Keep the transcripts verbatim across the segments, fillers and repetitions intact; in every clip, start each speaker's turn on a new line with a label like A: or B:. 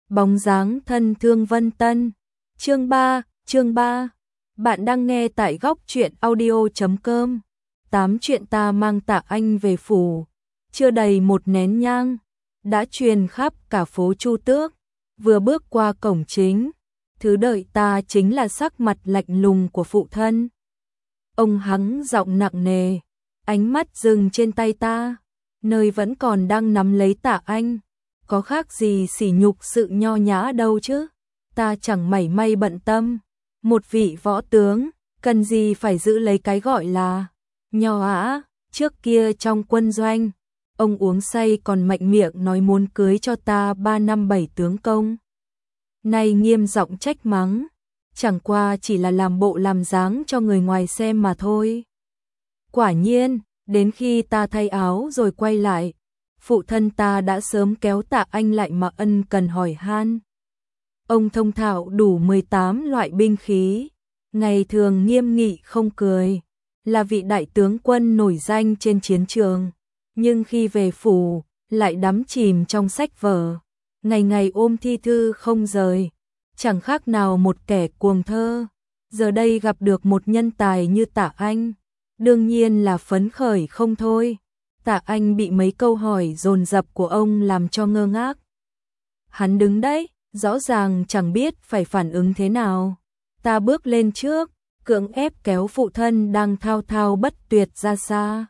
A: Bóng dáng thân thương Vân Tân. Chương ba, chương ba. Bạn đang nghe tại góc truyện audio chấm com. Tám chuyện ta mang Tạ Anh về phủ. Chưa đầy một nén nhang, đã truyền khắp cả phố Chu Tước. Vừa bước qua cổng chính, thứ đợi ta chính là sắc mặt lạnh lùng của phụ thân. Ông hắng giọng nặng nề, ánh mắt dừng trên tay ta, nơi vẫn còn đang nắm lấy Tạ Anh. Có khác gì sỉ nhục sự nho nhã đâu chứ. Ta chẳng mảy may bận tâm. Một vị võ tướng, cần gì phải giữ lấy cái gọi là nho ả. Trước kia trong quân doanh, ông uống say còn mạnh miệng nói muốn cưới cho ta ba năm bảy tướng công. Nay nghiêm giọng trách mắng, chẳng qua chỉ là làm bộ làm dáng cho người ngoài xem mà thôi. Quả nhiên, đến khi ta thay áo rồi quay lại, phụ thân ta đã sớm kéo Tạ Anh lại mà ân cần hỏi han. Ông thông thạo đủ mười tám loại binh khí, ngày thường nghiêm nghị không cười, là vị đại tướng quân nổi danh trên chiến trường, nhưng khi về phủ lại đắm chìm trong sách vở, ngày ngày ôm thi thư không rời, chẳng khác nào một kẻ cuồng thơ. Giờ đây gặp được một nhân tài như Tạ Anh, đương nhiên là phấn khởi không thôi. Tạ Anh bị mấy câu hỏi dồn dập của ông làm cho ngơ ngác. Hắn đứng đấy, rõ ràng chẳng biết phải phản ứng thế nào. Ta bước lên trước, cưỡng ép kéo phụ thân đang thao thao bất tuyệt ra xa.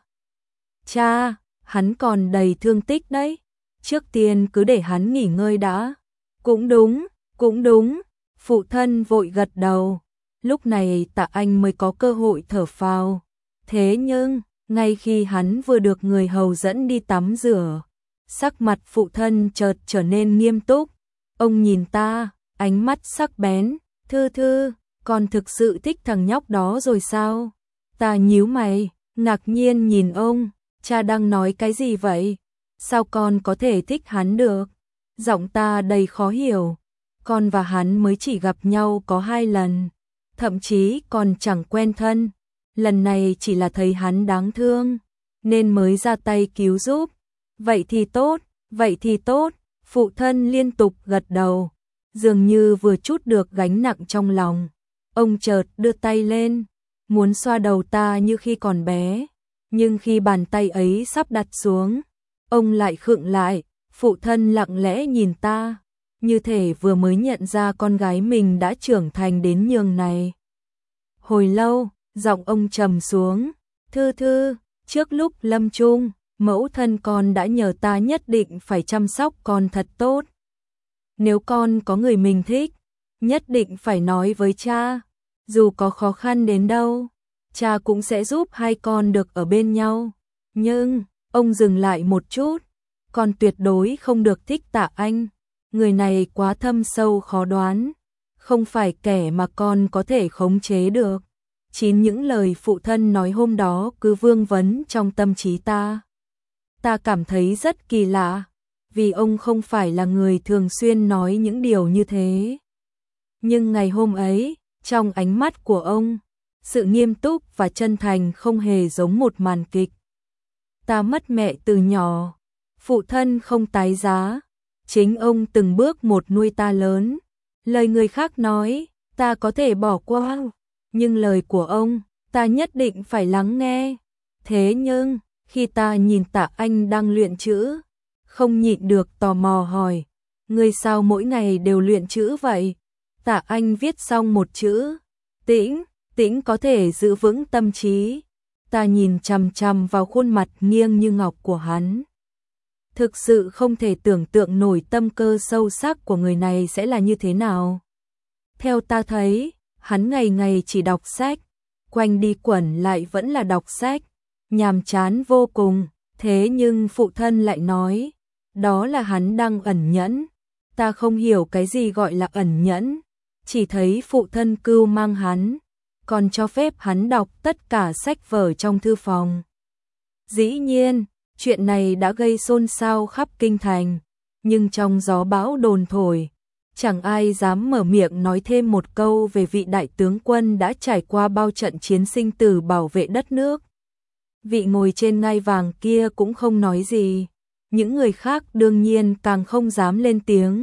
A: Cha, hắn còn đầy thương tích đấy. Trước tiên cứ để hắn nghỉ ngơi đã. Cũng đúng, cũng đúng. Phụ thân vội gật đầu. Lúc này Tạ Anh mới có cơ hội thở phào. Thế nhưng, ngay khi hắn vừa được người hầu dẫn đi tắm rửa, sắc mặt phụ thân chợt trở nên nghiêm túc. Ông nhìn ta, ánh mắt sắc bén. Thư Thư, con thực sự thích thằng nhóc đó rồi sao? Ta nhíu mày, ngạc nhiên nhìn ông. Cha đang nói cái gì vậy? Sao con có thể thích hắn được? Giọng ta đầy khó hiểu. Con và hắn mới chỉ gặp nhau có hai lần, thậm chí còn chẳng quen thân. Lần này chỉ là thấy hắn đáng thương, nên mới ra tay cứu giúp. Vậy thì tốt, vậy thì tốt. Phụ thân liên tục gật đầu, dường như vừa trút được gánh nặng trong lòng. Ông chợt đưa tay lên, muốn xoa đầu ta như khi còn bé. Nhưng khi bàn tay ấy sắp đặt xuống, ông lại khựng lại. Phụ thân lặng lẽ nhìn ta, như thể vừa mới nhận ra con gái mình đã trưởng thành đến nhường này. Hồi lâu, giọng ông trầm xuống. Thư Thư, trước lúc lâm chung, mẫu thân con đã nhờ ta nhất định phải chăm sóc con thật tốt. Nếu con có người mình thích, nhất định phải nói với cha. Dù có khó khăn đến đâu, cha cũng sẽ giúp hai con được ở bên nhau. Nhưng, ông dừng lại một chút. Con tuyệt đối không được thích Tạ Anh. Người này quá thâm sâu khó đoán, không phải kẻ mà con có thể khống chế được. Chính những lời phụ thân nói hôm đó cứ vương vấn trong tâm trí ta. Ta cảm thấy rất kỳ lạ, vì ông không phải là người thường xuyên nói những điều như thế. Nhưng ngày hôm ấy, trong ánh mắt của ông, sự nghiêm túc và chân thành không hề giống một màn kịch. Ta mất mẹ từ nhỏ, phụ thân không tái giá, chính ông từng bước một nuôi ta lớn. Lời người khác nói, ta có thể bỏ qua, nhưng lời của ông, ta nhất định phải lắng nghe. Thế nhưng, khi ta nhìn Tạ Anh đang luyện chữ, không nhịn được tò mò hỏi, người sao mỗi ngày đều luyện chữ vậy? Tạ Anh viết xong một chữ, tĩnh, tĩnh có thể giữ vững tâm trí. Ta nhìn chằm chằm vào khuôn mặt nghiêng như ngọc của hắn. Thực sự không thể tưởng tượng nổi tâm cơ sâu sắc của người này sẽ là như thế nào. Theo ta thấy, hắn ngày ngày chỉ đọc sách, quanh đi quẩn lại vẫn là đọc sách, nhàm chán vô cùng. Thế nhưng phụ thân lại nói, đó là hắn đang ẩn nhẫn. Ta không hiểu cái gì gọi là ẩn nhẫn, chỉ thấy phụ thân cưu mang hắn, còn cho phép hắn đọc tất cả sách vở trong thư phòng. Dĩ nhiên, chuyện này đã gây xôn xao khắp kinh thành, nhưng trong gió bão đồn thổi, chẳng ai dám mở miệng nói thêm một câu về vị đại tướng quân đã trải qua bao trận chiến sinh tử bảo vệ đất nước. Vị ngồi trên ngai vàng kia cũng không nói gì, những người khác đương nhiên càng không dám lên tiếng.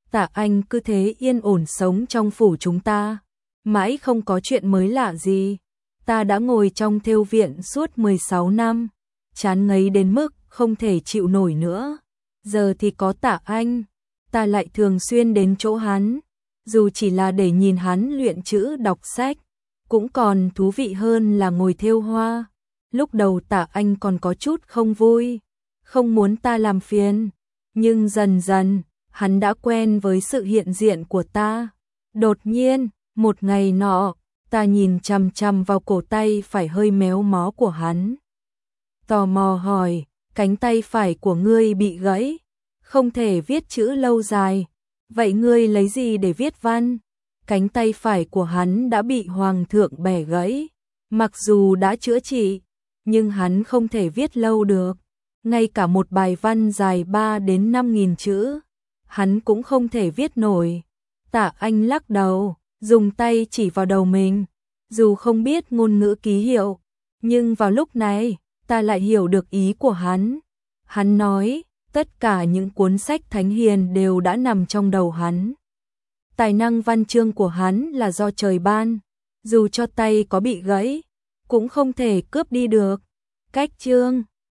A: Tạ Anh cứ thế yên ổn sống trong phủ chúng ta, mãi không có chuyện mới lạ gì. Ta đã ngồi trong thêu viện suốt mười sáu năm, chán ngấy đến mức không thể chịu nổi nữa. Giờ thì có Tạ Anh, ta lại thường xuyên đến chỗ hắn, dù chỉ là để nhìn hắn luyện chữ đọc sách, cũng còn thú vị hơn là ngồi thêu hoa. Lúc đầu Tạ Anh còn có chút không vui, không muốn ta làm phiền, nhưng dần dần, hắn đã quen với sự hiện diện của ta. Đột nhiên, một ngày nọ, ta nhìn chằm chằm vào cổ tay phải hơi méo mó của hắn. Tò mò hỏi, cánh tay phải của ngươi bị gãy, không thể viết chữ lâu dài, vậy ngươi lấy gì để viết văn? Cánh tay phải của hắn đã bị hoàng thượng bẻ gãy, mặc dù đã chữa trị, nhưng hắn không thể viết lâu được, ngay cả một bài văn dài ba đến năm nghìn chữ, hắn cũng không thể viết nổi. Tạ Anh lắc đầu, dùng tay chỉ vào đầu mình, dù không biết ngôn ngữ ký hiệu, nhưng vào lúc này, ta lại hiểu được ý của hắn. Hắn nói, tất cả những cuốn sách thánh hiền đều đã nằm trong đầu hắn. Tài năng văn chương của hắn là do trời ban, dù cho tay có bị gãy, cũng không thể cướp đi được. Cách chương